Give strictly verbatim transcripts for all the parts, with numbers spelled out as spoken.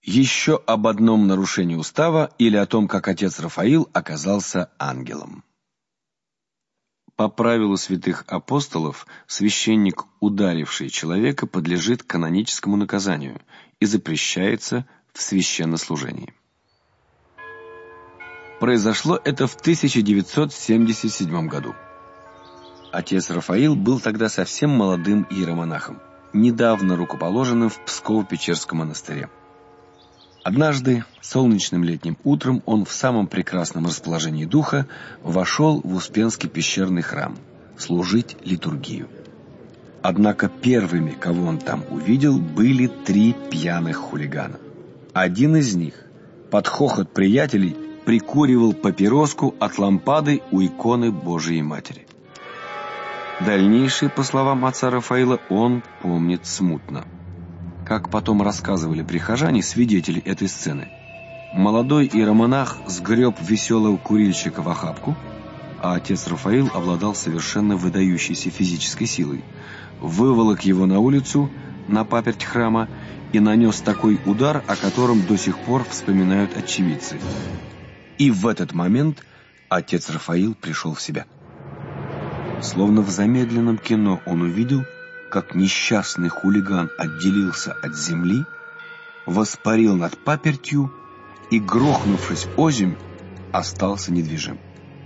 Еще об одном нарушении устава или о том, как отец Рафаил оказался ангелом. По правилу святых апостолов, священник, ударивший человека, подлежит каноническому наказанию и запрещается в священнослужении. Произошло это в тысяча девятьсот семьдесят седьмом году. Отец Рафаил был тогда совсем молодым иеромонахом, недавно рукоположенным в Псково-Печерском монастыре. Однажды, солнечным летним утром, он в самом прекрасном расположении духа вошел в Успенский пещерный храм служить литургию. Однако первыми, кого он там увидел, были три пьяных хулигана. Один из них, под хохот приятелей, прикуривал папироску от лампады у иконы Божией Матери. Дальнейшее, по словам отца Рафаила, он помнит смутно. Как потом рассказывали прихожане, свидетели этой сцены, молодой иеромонах сгреб веселого курильщика в охапку, а отец Рафаил обладал совершенно выдающейся физической силой, выволок его на улицу, на паперть храма и нанес такой удар, о котором до сих пор вспоминают очевидцы. И в этот момент отец Рафаил пришел в себя. Словно в замедленном кино он увидел, как несчастный хулиган отделился от земли, воспарил над папертью и, грохнувшись озимь, остался недвижим.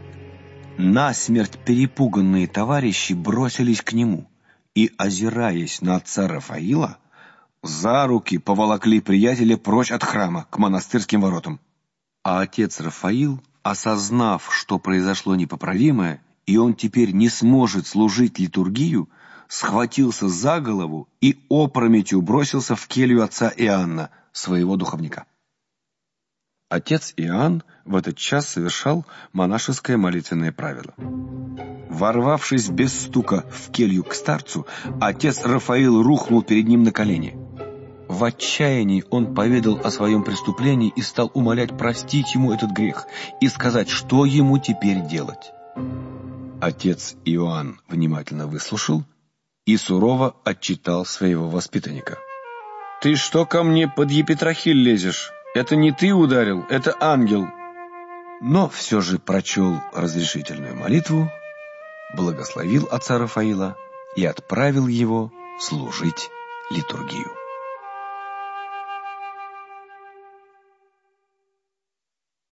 Насмерть перепуганные товарищи бросились к нему и, озираясь на отца Рафаила, за руки поволокли приятеля прочь от храма к монастырским воротам. А отец Рафаил, осознав, что произошло непоправимое, и он теперь не сможет служить литургию, схватился за голову и опрометью бросился в келью отца Иоанна, своего духовника. Отец Иоанн в этот час совершал монашеское молитвенное правило. Ворвавшись без стука в келью к старцу, отец Рафаил рухнул перед ним на колени. В отчаянии он поведал о своем преступлении и стал умолять простить ему этот грех и сказать, что ему теперь делать. Отец Иоанн внимательно выслушал и сурово отчитал своего воспитанника. «Ты что ко мне под епитрахиль лезешь? Это не ты ударил, это ангел!» Но все же прочел разрешительную молитву, благословил отца Рафаила и отправил его служить литургию.